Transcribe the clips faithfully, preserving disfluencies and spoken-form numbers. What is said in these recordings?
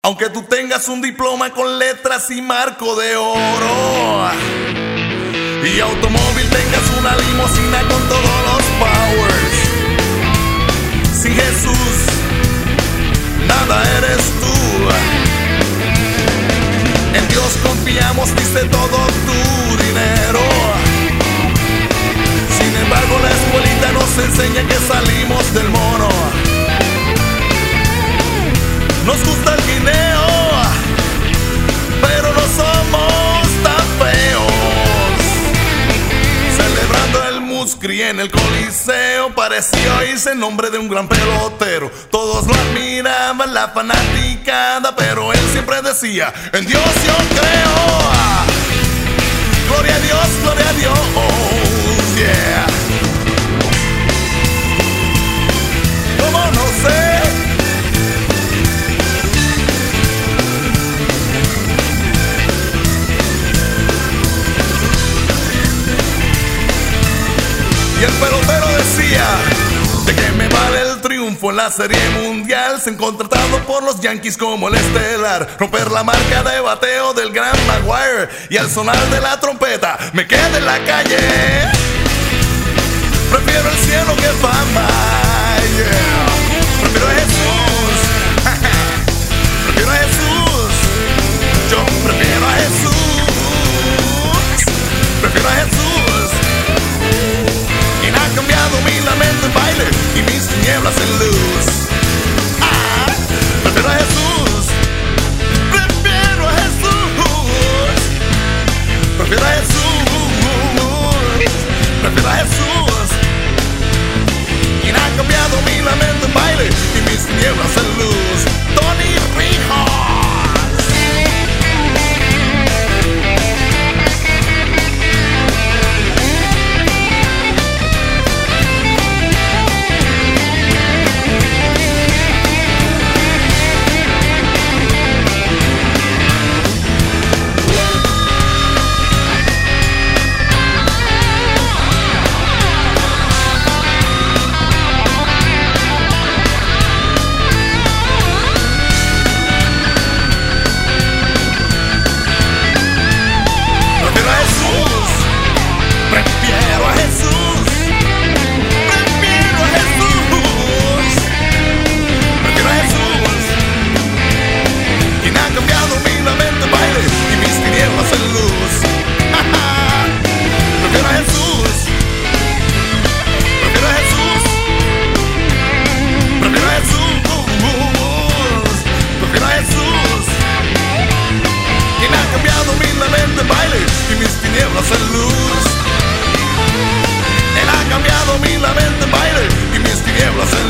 Aunque tú tengas un diploma con letras y marco de oro, y automóvil tengas una limusina con todos los powers, sin Jesús nada eres tú. En Dios confiamos, dice todo tu dinero. Sin embargo la escuelita nos enseña que salimos del mono. Nos gusta el guineo, pero no somos tan feos. Celebrando el Muscri en el Coliseo, parecía oírse el nombre de un gran pelotero. Todos lo admiraban, la fanaticada, pero él siempre decía: en Dios yo creo. Gloria a Dios, gloria a Dios, yeah. ¿Cómo no sé? Y el pelotero decía: ¿de qué me vale el triunfo en la serie mundial sin contratado por los Yankees como el estelar? Romper la marca de bateo del gran Maguire y al sonar de la trompeta me quedé en la calle. Prefiero el cielo que fama, yeah. Prefiero a Jesús. Prefiero a Jesús. Yo prefiero a Jesús. Prefiero a Jesús. Ha cambiado mi lamento en baile y mis tinieblas en luz. Ah, prefiero a Jesús. Prefiero a Jesús. Prefiero a Jesús. Prefiero a Jesús. Quien ha cambiado mi lamento en baile y mis tinieblas en luz. Tony Rijos.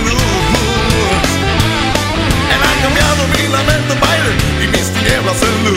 Él ha cambiado mi lamento en baile y mis tinieblas en luz.